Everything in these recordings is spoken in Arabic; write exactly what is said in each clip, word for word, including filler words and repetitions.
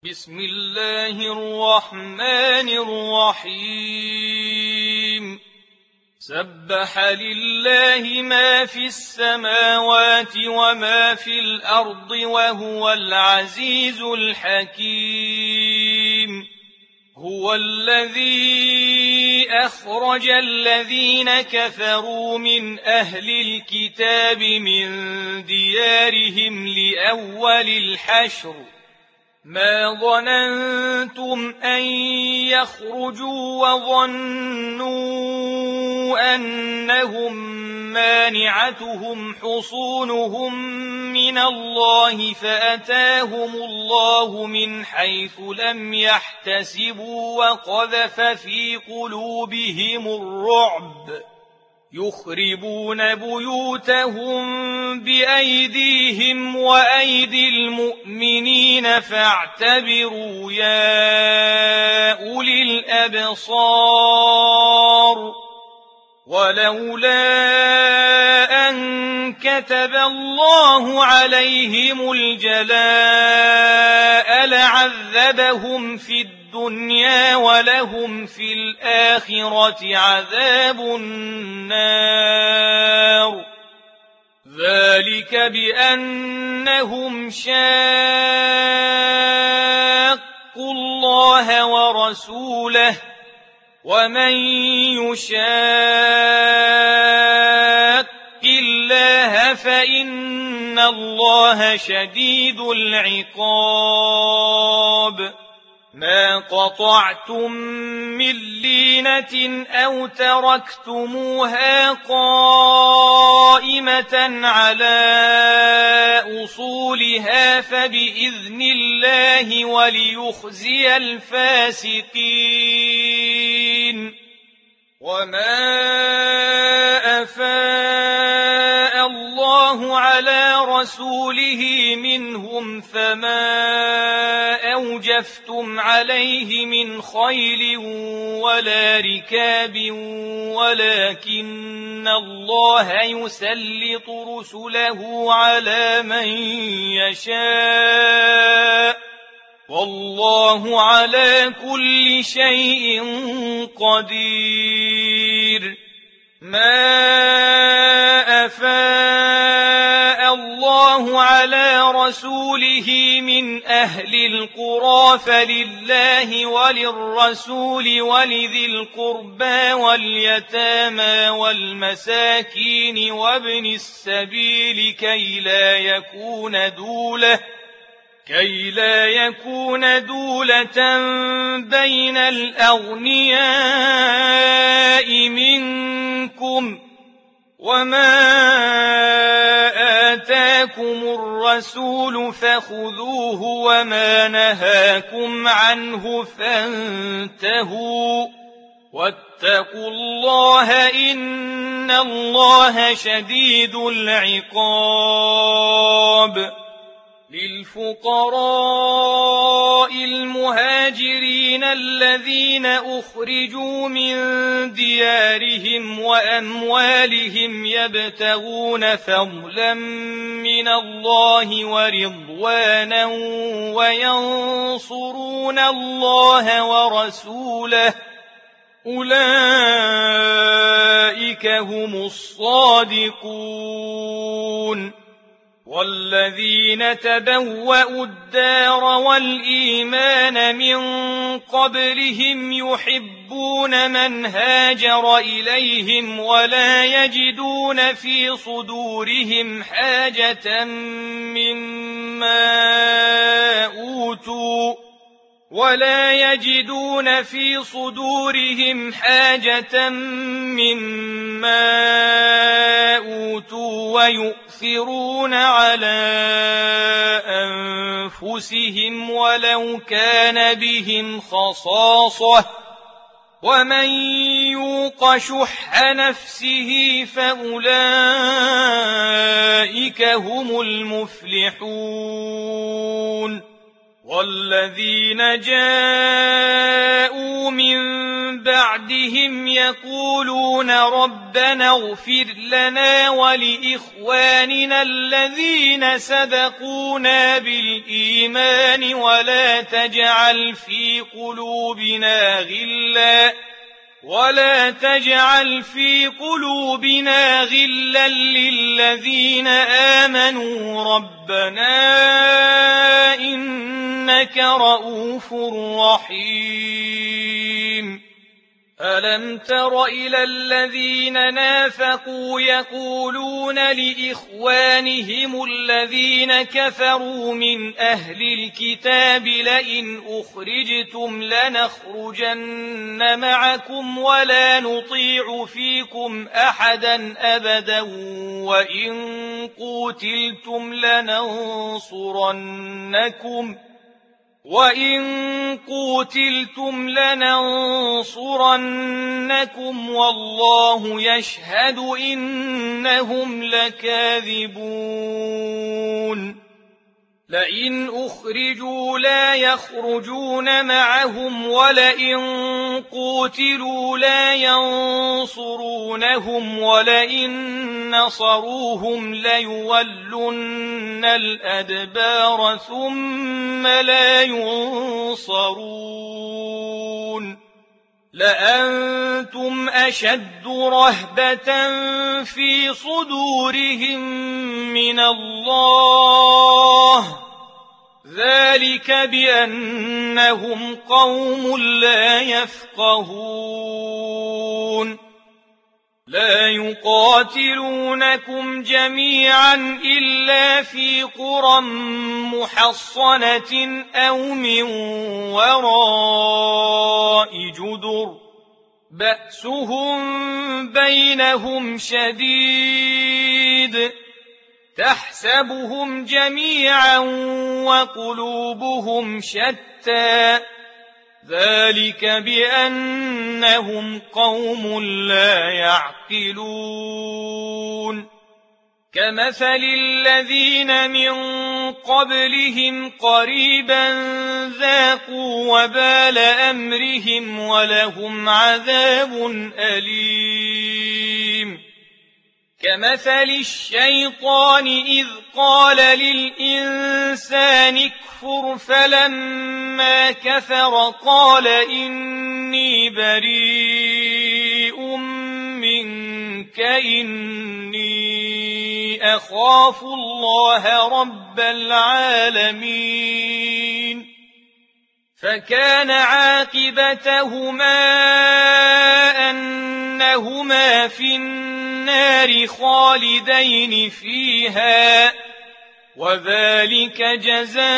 بسم الله الرحمن الرحيم سبح لله ما في السماوات وما في الأرض وهو العزيز الحكيم هو الذي أخرج الذين كفروا من أهل الكتاب من ديارهم لأول الحشر ما ظننتم أن يخرجوا وظنوا أنهم مانعتهم حصونهم من الله فأتاهم الله من حيث لم يحتسبوا وقذف في قلوبهم الرعب يخربون بيوتهم بأيديهم وأيدي المؤمنين فاعتبروا يا أولي الأبصار ولولا أن كتب الله عليهم الجلاء لعذبهم في الدنيا ولهم في الآخرة عذاب النار ذلك بأنهم شاقوا الله ورسوله ومن يشاق الله فإن الله شديد العقاب ما قطعتم من لينة أو تركتموها قائمة على أصولها فبإذن الله وليخزي الفاسقين وما أفاء الله على رسوله منهم فما أوجفتم عليه من خيل ولا ركاب ولكن الله يسلط رسله على من يشاء والله على كل شيء قدير ما أفاء الله على رسوله من أهل القرى فلله وللرسول ولذي القربى واليتامى والمساكين وابن السبيل كي لا يكون دولة كي لا يكون دولة بين الأغنياء منكم وما آتاكم الرسول فخذوه وما نهاكم عنه فانتهوا واتقوا الله إن الله شديد العقاب للفقراء المهاجرين الذين أخرجوا من ديارهم وأموالهم يبتغون فضلا من الله ورضوانا وينصرون الله ورسوله أولئك هم الصادقون والذين تبوأوا الدار والإيمان من قبلهم يحبون من هاجر إليهم ولا يجدون في صدورهم حاجة مما أوتوا ولا يجدون في صدورهم حاجة مما أوتوا ويؤثرون على أنفسهم ولو كان بهم خصاصة ومن يوق شح نفسه فأولئك هم المفلحون والذين جاءوا من بعدهم يقولون ربنا اغفر لنا ولإخواننا الذين سبقونا بالإيمان ولا تجعل في قلوبنا غلا ولا تجعل في قلوبنا غلا للذين آمنوا ربنا إنك رؤوف رحيم. ألم تر إلى الذين نافقوا يقولون لإخوانهم الذين كفروا من أهل الكتاب لئن أخرجتم لنخرجن معكم ولا نطيع فيكم أحدا أبدا وإن قوتلتم لننصرنكم وَإِن قُوتِلْتُمْ لَنَنصُرَنَّكُمْ وَاللَّهُ يَشْهَدُ إِنَّهُمْ لَكَاذِبُونَ. لئن أخرجوا لا يخرجون معهم ولئن قوتلوا لا ينصرونهم ولئن نصروهم ليولن الأدبار ثم لا ينصرون. لأنتم أشد رهبة في صدورهم من الله ذلك بأنهم قوم لا يفقهون. لا يقاتلونكم جميعا إلا في قرى محصنة أو من وراء جدر بأسهم بينهم شديد تحسبهم جميعا وقلوبهم شتى ذلك بأنهم قوم لا يعقلون. كمثل الذين من قبلهم قريبا ذاقوا وبال أمرهم ولهم عذاب أليم. كمثل الشيطان إذ قال للإنسان اكفر فلما كفر قال إني بريء منك إني أخاف الله رب العالمين. فكان عاقبتهما أنهما في النار خالدين فيها وذلك جزاء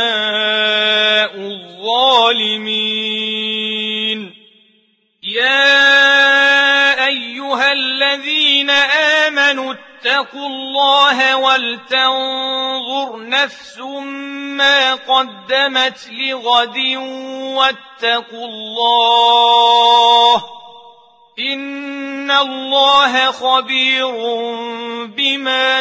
الظالمين. يا أيها الذين آمنوا اتقوا الله ولتنظر نفس ما قدمت لغد واتقوا الله إن الله خبير بما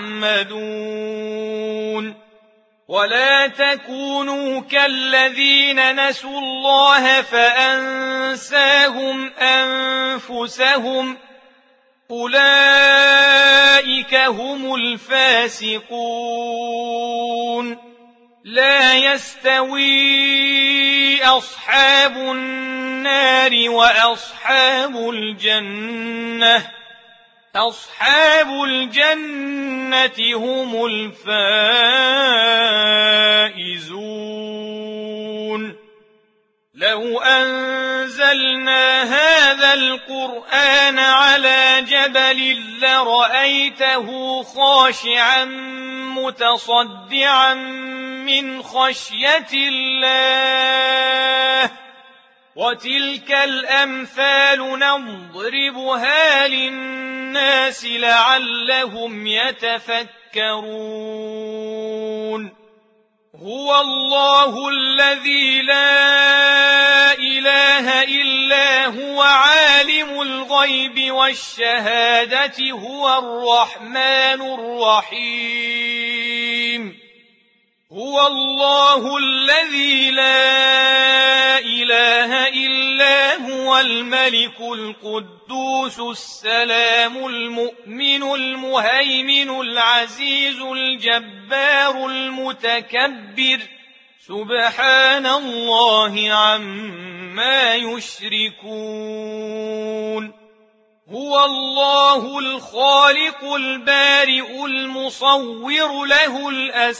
تعملون. ولا تكونوا كالذين نسوا الله فأنساهم أنفسهم أولئك هم الفاسقون. لا يستوي أصحاب النار وأصحاب الجنة أصحاب الجنة هم الفائزون. لو أنزلنا هذا القرآن على جبل لرأيته خاشعا متصدعا من خشية الله. وتلك الأمثال نضربها للناس لعلهم يتفكرون. هو الله الذي لا إله إلا هو عالم الغيب والشهادة هو الرحمن الرحيم. هو الله الذي لا إله إلا هو هو الملك القدوس السلام المؤمن المهيمن العزيز الجبار المتكبر سبحان الله عما يشركون هو الله الخالق البارئ المصور له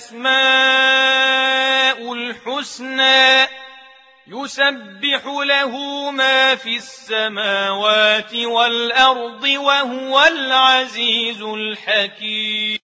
الأسماء الحسنى يسبح له ما في السماوات والأرض وهو العزيز الحكيم